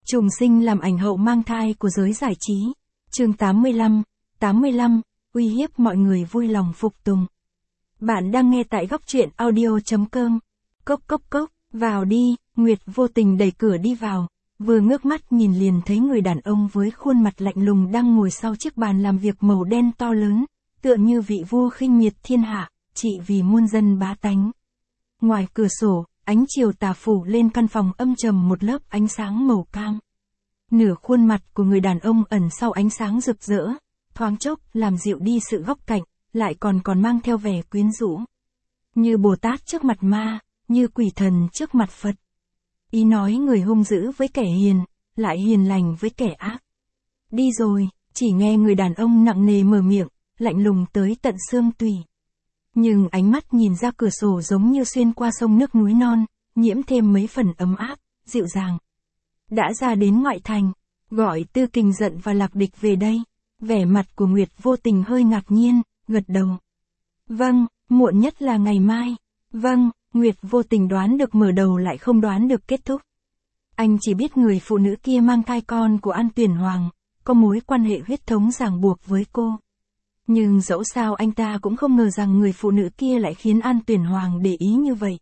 Trùng sinh làm ảnh hậu mang thai của giới giải trí. Chương 85, uy hiếp mọi người vui lòng phục tùng. Bạn đang nghe tại góc truyện audio.com. Cốc cốc cốc, vào đi, Nguyệt vô tình đẩy cửa đi vào, vừa ngước mắt nhìn liền thấy người đàn ông với khuôn mặt lạnh lùng đang ngồi sau chiếc bàn làm việc màu đen to lớn, tựa như vị vua khinh miệt thiên hạ, trị vì muôn dân bá tánh. Ngoài cửa sổ, ánh chiều tà phủ lên căn phòng âm trầm một lớp ánh sáng màu cam. Nửa khuôn mặt của người đàn ông ẩn sau ánh sáng rực rỡ, thoáng chốc làm dịu đi sự góc cạnh, lại còn mang theo vẻ quyến rũ. Như Bồ Tát trước mặt ma, như quỷ thần trước mặt Phật. Ý nói người hung dữ với kẻ hiền, lại hiền lành với kẻ ác. Đi rồi, chỉ nghe người đàn ông nặng nề mở miệng, lạnh lùng tới tận xương tủy. Nhưng ánh mắt nhìn ra cửa sổ giống như xuyên qua sông nước núi non, nhiễm thêm mấy phần ấm áp, dịu dàng. Đã ra đến ngoại thành, gọi Tư Kình Giận và Lạc Địch về đây. Vẻ mặt của Nguyệt vô tình hơi ngạc nhiên, gật đầu. Vâng, muộn nhất là ngày mai. Vâng, Nguyệt vô tình đoán được mở đầu lại không đoán được kết thúc. Anh chỉ biết người phụ nữ kia mang thai con của An Tuyển Hoàng, có mối quan hệ huyết thống ràng buộc với cô. Nhưng dẫu sao anh ta cũng không ngờ rằng người phụ nữ kia lại khiến An Tuyển Hoàng để ý như vậy.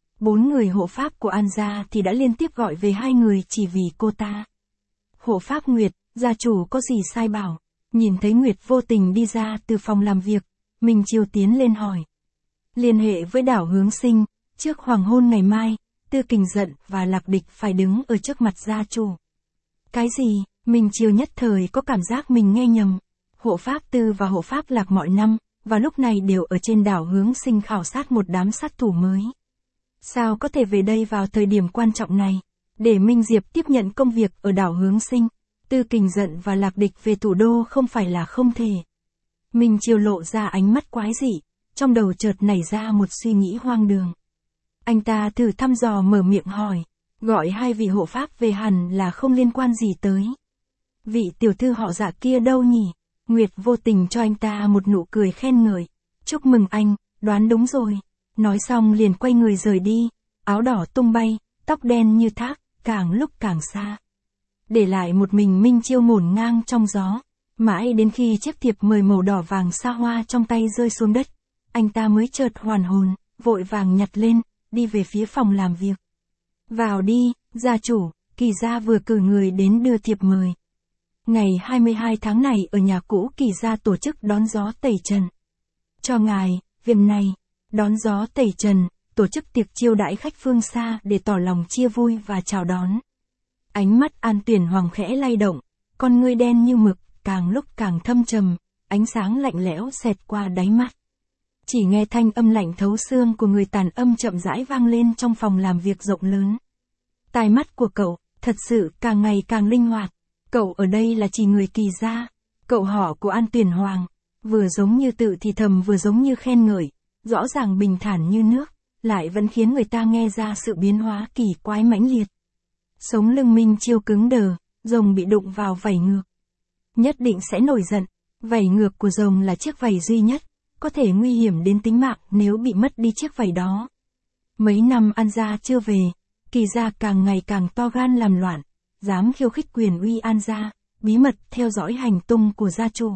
4 người hộ pháp của An gia thì đã liên tiếp gọi về 2 người chỉ vì cô ta. Hộ pháp Nguyệt, gia chủ có gì sai bảo. Nhìn thấy Nguyệt vô tình đi ra từ phòng làm việc, Minh Chiêu tiến lên hỏi. Liên hệ với Đảo Hướng Sinh, trước hoàng hôn ngày mai, Tư Kình Giận và Lạc Địch phải đứng ở trước mặt gia chủ. Cái gì? Minh Chiêu nhất thời có cảm giác mình nghe nhầm. Hộ pháp Tư và hộ pháp Lạc mọi năm, và lúc này đều ở trên Đảo Hướng Sinh khảo sát một đám sát thủ mới. Sao có thể về đây vào thời điểm quan trọng này, để Minh Diệp tiếp nhận công việc ở Đảo Hướng Sinh, Tư Kình Giận và Lạc Địch về thủ đô không phải là không thể. Minh Chiêu lộ ra ánh mắt quái dị, trong đầu chợt nảy ra một suy nghĩ hoang đường. Anh ta thử thăm dò mở miệng hỏi, gọi 2 vị hộ pháp về hẳn là không liên quan gì tới. Vị tiểu thư họ Dạ kia đâu nhỉ? Nguyệt vô tình cho anh ta một nụ cười khen ngợi. Chúc mừng anh, đoán đúng rồi. Nói xong liền quay người rời đi, áo đỏ tung bay, tóc đen như thác, càng lúc càng xa. Để lại một mình Minh Chiêu ngổn ngang trong gió, mãi đến khi chiếc thiệp mời màu đỏ vàng xa hoa trong tay rơi xuống đất, anh ta mới chợt hoàn hồn, vội vàng nhặt lên, đi về phía phòng làm việc. Vào đi, gia chủ, Kỳ gia vừa cử người đến đưa thiệp mời. Ngày 22 tháng này ở nhà cũ Kỳ gia tổ chức đón gió tẩy trần. Cho ngài, việc này, đón gió tẩy trần, tổ chức tiệc chiêu đãi khách phương xa để tỏ lòng chia vui và chào đón. Ánh mắt An Tuyển Hoàng khẽ lay động, con ngươi đen như mực, càng lúc càng thâm trầm, ánh sáng lạnh lẽo xẹt qua đáy mắt. Chỉ nghe thanh âm lạnh thấu xương của người tàn âm chậm rãi vang lên trong phòng làm việc rộng lớn. Tai mắt của cậu, thật sự càng ngày càng linh hoạt. Cậu ở đây là chỉ người Kỳ gia, cậu họ của An Tuyển Hoàng, vừa giống như tự thì thầm vừa giống như khen ngợi, rõ ràng bình thản như nước, lại vẫn khiến người ta nghe ra sự biến hóa kỳ quái mãnh liệt. Sống lưng Minh Chiêu cứng đờ, rồng bị đụng vào vảy ngược. Nhất định sẽ nổi giận, vảy ngược của rồng là chiếc vảy duy nhất, có thể nguy hiểm đến tính mạng nếu bị mất đi chiếc vảy đó. Mấy năm An gia chưa về, Kỳ gia càng ngày càng to gan làm loạn, dám khiêu khích quyền uy An gia, bí mật theo dõi hành tung của gia chủ.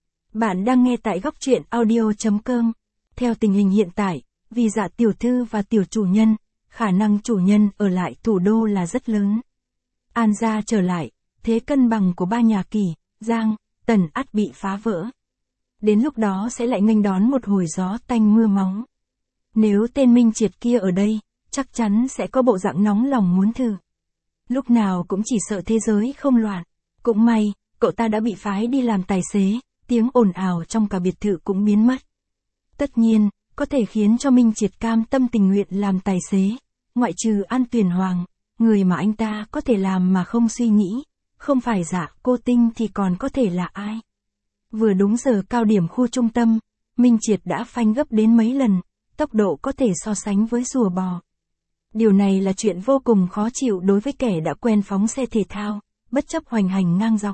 Bạn đang nghe tại góc truyện audio.com. Theo tình hình hiện tại, vì Dạ tiểu thư và tiểu chủ nhân, khả năng chủ nhân ở lại thủ đô là rất lớn. An gia trở lại, thế cân bằng của 3 nhà Kỳ, Giang, Tần ắt bị phá vỡ. Đến lúc đó sẽ lại nghênh đón một hồi gió tanh mưa máu. Nếu tên Minh Triệt kia ở đây, chắc chắn sẽ có bộ dạng nóng lòng muốn thử. Lúc nào cũng chỉ sợ thế giới không loạn. Cũng may, cậu ta đã bị phái đi làm tài xế, tiếng ồn ào trong cả biệt thự cũng biến mất. Tất nhiên, có thể khiến cho Minh Triệt cam tâm tình nguyện làm tài xế, ngoại trừ An Tuyển Hoàng, người mà anh ta có thể làm mà không suy nghĩ, không phải Dạ Cô Tinh thì còn có thể là ai. Vừa đúng giờ cao điểm khu trung tâm, Minh Triệt đã phanh gấp đến mấy lần, tốc độ có thể so sánh với rùa bò. Điều này là chuyện vô cùng khó chịu đối với kẻ đã quen phóng xe thể thao, bất chấp hoành hành ngang dọc.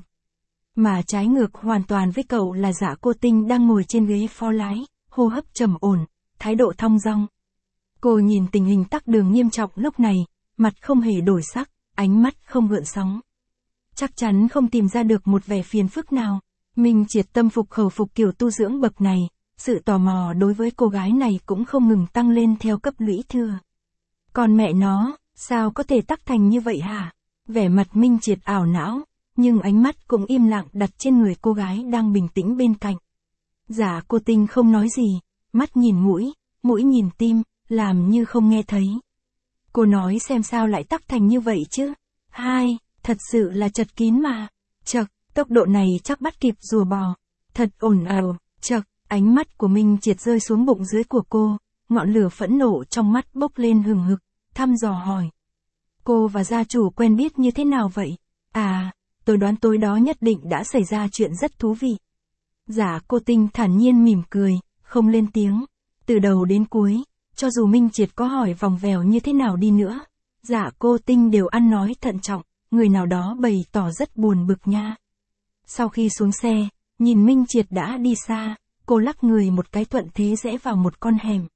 Mà trái ngược hoàn toàn với cậu là Dạ Cô Tinh đang ngồi trên ghế phó lái, hô hấp trầm ổn, thái độ thong dong. Cô nhìn tình hình tắc đường nghiêm trọng lúc này, mặt không hề đổi sắc, ánh mắt không gợn sóng. chắc chắn không tìm ra được một vẻ phiền phức nào. Minh Triệt tâm phục khẩu phục kiểu tu dưỡng bậc này, sự tò mò đối với cô gái này cũng không ngừng tăng lên theo cấp lũy thừa. Còn mẹ nó, sao có thể tắc thành như vậy hả? Vẻ mặt Minh Triệt ảo não, nhưng ánh mắt cũng im lặng đặt trên người cô gái đang bình tĩnh bên cạnh. Dạ Cô Tinh không nói gì, mắt nhìn mũi, mũi nhìn tim, làm như không nghe thấy. Cô nói xem sao lại tắc thành như vậy chứ? Thật sự là chật kín mà. Chật, tốc độ này chắc bắt kịp rùa bò. Thật ồn ào, chật, ánh mắt của Minh Triệt rơi xuống bụng dưới của cô, ngọn lửa phẫn nộ trong mắt bốc lên hừng hực, thăm dò hỏi. Cô và gia chủ quen biết như thế nào vậy? À, tôi đoán tối đó nhất định đã xảy ra chuyện rất thú vị. Dạ Cô Tinh thản nhiên mỉm cười, không lên tiếng. Từ đầu đến cuối, cho dù Minh Triệt có hỏi vòng vèo như thế nào đi nữa, Dạ Cô Tinh đều ăn nói thận trọng, người nào đó bày tỏ rất buồn bực nha. Sau khi xuống xe, nhìn Minh Triệt đã đi xa, cô lắc người một cái thuận thế rẽ vào một con hẻm.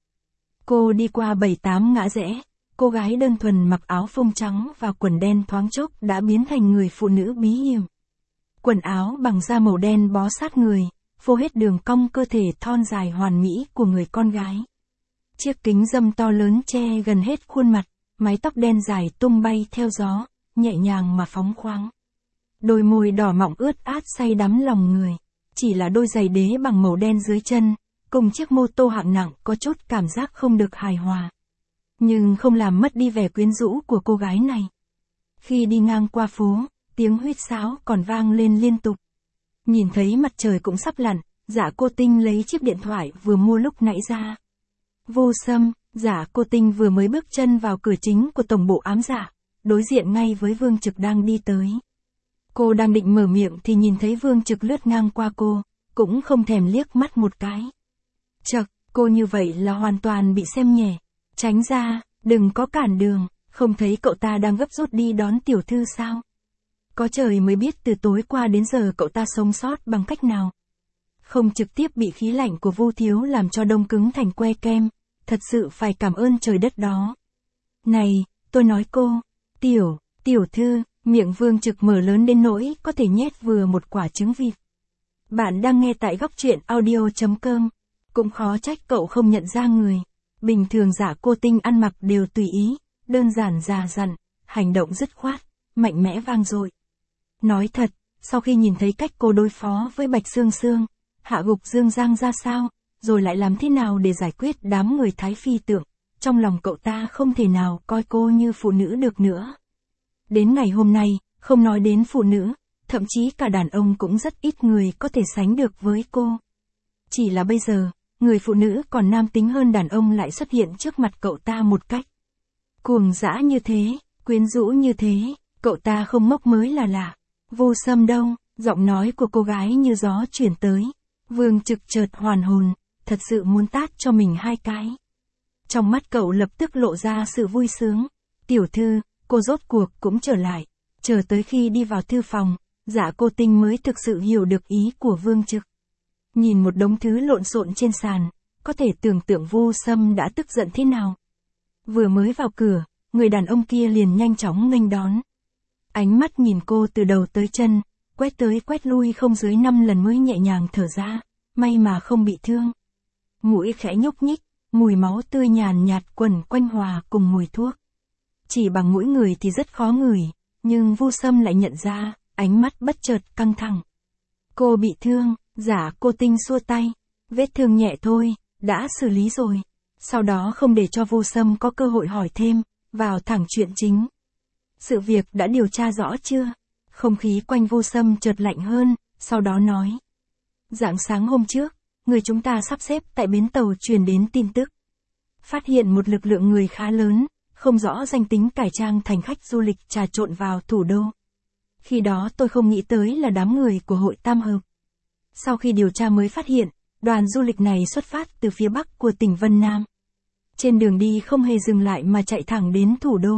Cô đi qua 7-8 ngã rẽ, cô gái đơn thuần mặc áo phông trắng và quần đen thoáng chốc đã biến thành người phụ nữ bí hiểm. Quần áo bằng da màu đen bó sát người, phô hết đường cong cơ thể thon dài hoàn mỹ của người con gái. Chiếc kính râm to lớn che gần hết khuôn mặt, mái tóc đen dài tung bay theo gió, nhẹ nhàng mà phóng khoáng. Đôi môi đỏ mọng ướt át say đắm lòng người, chỉ là đôi giày đế bằng màu đen dưới chân, cùng chiếc mô tô hạng nặng có chút cảm giác không được hài hòa. Nhưng không làm mất đi vẻ quyến rũ của cô gái này. Khi đi ngang qua phố, tiếng huýt sáo còn vang lên liên tục. Nhìn thấy mặt trời cũng sắp lặn, Dạ Cô Tinh lấy chiếc điện thoại vừa mua lúc nãy ra. Vô Sâm, Dạ Cô Tinh vừa mới bước chân vào cửa chính của tổng bộ ám dạ, đối diện ngay với Vương Trực đang đi tới. Cô đang định mở miệng thì nhìn thấy Vương Trực lướt ngang qua cô, cũng không thèm liếc mắt một cái. Chậc, cô như vậy là hoàn toàn bị xem nhẹ. Tránh ra, đừng có cản đường, không thấy cậu ta đang gấp rút đi đón tiểu thư sao? Có trời mới biết từ tối qua đến giờ cậu ta sống sót bằng cách nào. Không trực tiếp bị khí lạnh của Vu Thiếu làm cho đông cứng thành que kem, thật sự phải cảm ơn trời đất đó. Này, tôi nói cô, tiểu thư, miệng Vương Trực mở lớn đến nỗi có thể nhét vừa một quả trứng vịt. Bạn đang nghe tại góc truyện audio.com, cũng khó trách cậu không nhận ra người. Bình thường Dạ Cô Tinh ăn mặc đều tùy ý, đơn giản già dặn, hành động dứt khoát, mạnh mẽ vang dội. Nói thật, sau khi nhìn thấy cách cô đối phó với Bạch Sương Sương, hạ gục Dương Giang ra sao, rồi lại làm thế nào để giải quyết đám người Thái Phi Tượng, trong lòng cậu ta không thể nào coi cô như phụ nữ được nữa. Đến ngày hôm nay, không nói đến phụ nữ, thậm chí cả đàn ông cũng rất ít người có thể sánh được với cô. Chỉ là bây giờ, người phụ nữ còn nam tính hơn đàn ông lại xuất hiện trước mặt cậu ta một cách cuồng dã như thế, quyến rũ như thế, cậu ta không mốc mới là lạ. Vô Sâm đâu, giọng nói của cô gái như gió chuyển tới. Vương Trực chợt hoàn hồn, thật sự muốn tát cho mình 2 cái. Trong mắt cậu lập tức lộ ra sự vui sướng. Tiểu thư, cô rốt cuộc cũng trở lại. Chờ tới khi đi vào thư phòng, Dạ Cô Tinh mới thực sự hiểu được ý của Vương Trực. Nhìn một đống thứ lộn xộn trên sàn, có thể tưởng tượng Vô Sâm đã tức giận thế nào. Vừa mới vào cửa, người đàn ông kia liền nhanh chóng nghênh đón. Ánh mắt nhìn cô từ đầu tới chân, quét tới quét lui không dưới 5 lần mới nhẹ nhàng thở ra, may mà không bị thương. Mũi khẽ nhúc nhích, mùi máu tươi nhàn nhạt quẩn quanh hòa cùng mùi thuốc. Chỉ bằng mũi người thì rất khó ngửi, nhưng Vu Sâm lại nhận ra, ánh mắt bất chợt căng thẳng. Cô bị thương, Dạ Cô Tinh xua tay. Vết thương nhẹ thôi, đã xử lý rồi. Sau đó không để cho Vu Sâm có cơ hội hỏi thêm, vào thẳng chuyện chính. Sự việc đã điều tra rõ chưa? Không khí quanh Vu Sâm chợt lạnh hơn, sau đó nói. Rạng sáng hôm trước, người chúng ta sắp xếp tại bến tàu truyền đến tin tức. Phát hiện một lực lượng người khá lớn, không rõ danh tính cải trang thành khách du lịch trà trộn vào thủ đô. Khi đó tôi không nghĩ tới là đám người của hội Tam Hợp. Sau khi điều tra mới phát hiện, đoàn du lịch này xuất phát từ phía bắc của tỉnh Vân Nam. Trên đường đi không hề dừng lại mà chạy thẳng đến thủ đô.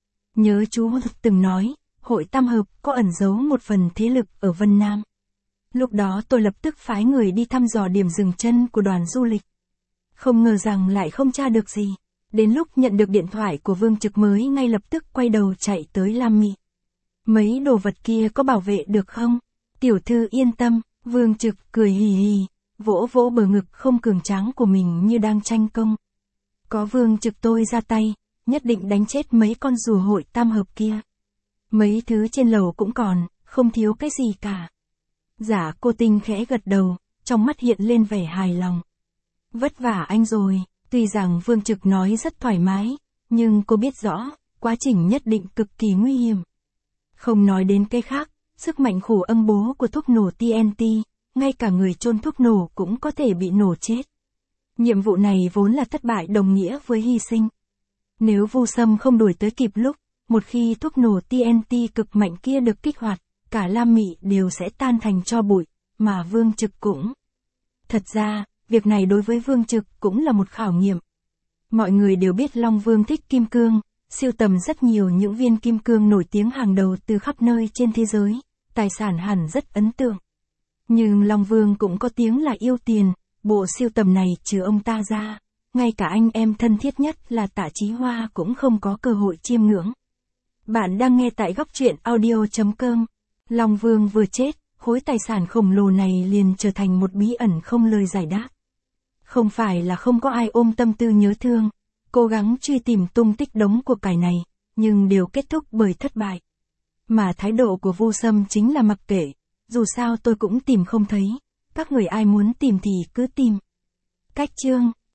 Nhớ chú từng nói, hội Tam Hợp có ẩn giấu một phần thế lực ở Vân Nam. Lúc đó tôi lập tức phái người đi thăm dò điểm dừng chân của đoàn du lịch. Không ngờ rằng lại không tra được gì. Đến lúc nhận được điện thoại của Vương Trực mới ngay lập tức quay đầu chạy tới Lam Mị. Mấy đồ vật kia có bảo vệ được không? Tiểu thư yên tâm, Vương Trực cười hì hì, vỗ vỗ bờ ngực không cường tráng của mình như đang tranh công. Có Vương Trực tôi ra tay, nhất định đánh chết mấy con rùa hội tam hợp kia. Mấy thứ trên lầu cũng còn, không thiếu cái gì cả. Giả Cô Tinh khẽ gật đầu, trong mắt hiện lên vẻ hài lòng. Vất vả anh rồi, tuy rằng Vương Trực nói rất thoải mái, nhưng cô biết rõ, quá trình nhất định cực kỳ nguy hiểm. Không nói đến cái khác, sức mạnh khủng âm bố của thuốc nổ TNT, ngay cả người chôn thuốc nổ cũng có thể bị nổ chết. Nhiệm vụ này vốn là thất bại đồng nghĩa với hy sinh. Nếu Vu Sâm không đuổi tới kịp lúc, một khi thuốc nổ TNT cực mạnh kia được kích hoạt, cả Lam Mị đều sẽ tan thành tro bụi, mà Vương Trực cũng. Thật ra, việc này đối với Vương Trực cũng là một khảo nghiệm. Mọi người đều biết Long Vương thích kim cương, sưu tầm rất nhiều những viên kim cương nổi tiếng hàng đầu từ khắp nơi trên thế giới, tài sản hẳn rất ấn tượng. Nhưng Long Vương cũng có tiếng là yêu tiền, bộ sưu tầm này trừ ông ta ra, ngay cả anh em thân thiết nhất là Tạ Chí Hoa cũng không có cơ hội chiêm ngưỡng. Bạn đang nghe tại góc truyện audio.com. Long Vương vừa chết, khối tài sản khổng lồ này liền trở thành một bí ẩn không lời giải đáp. Không phải là không có ai ôm tâm tư nhớ thương, cố gắng truy tìm tung tích đống của cải này, nhưng đều kết thúc bởi thất bại. Mà thái độ của Vu Sâm chính là mặc kệ, dù sao tôi cũng tìm không thấy, các người ai muốn tìm thì cứ tìm. Cách chương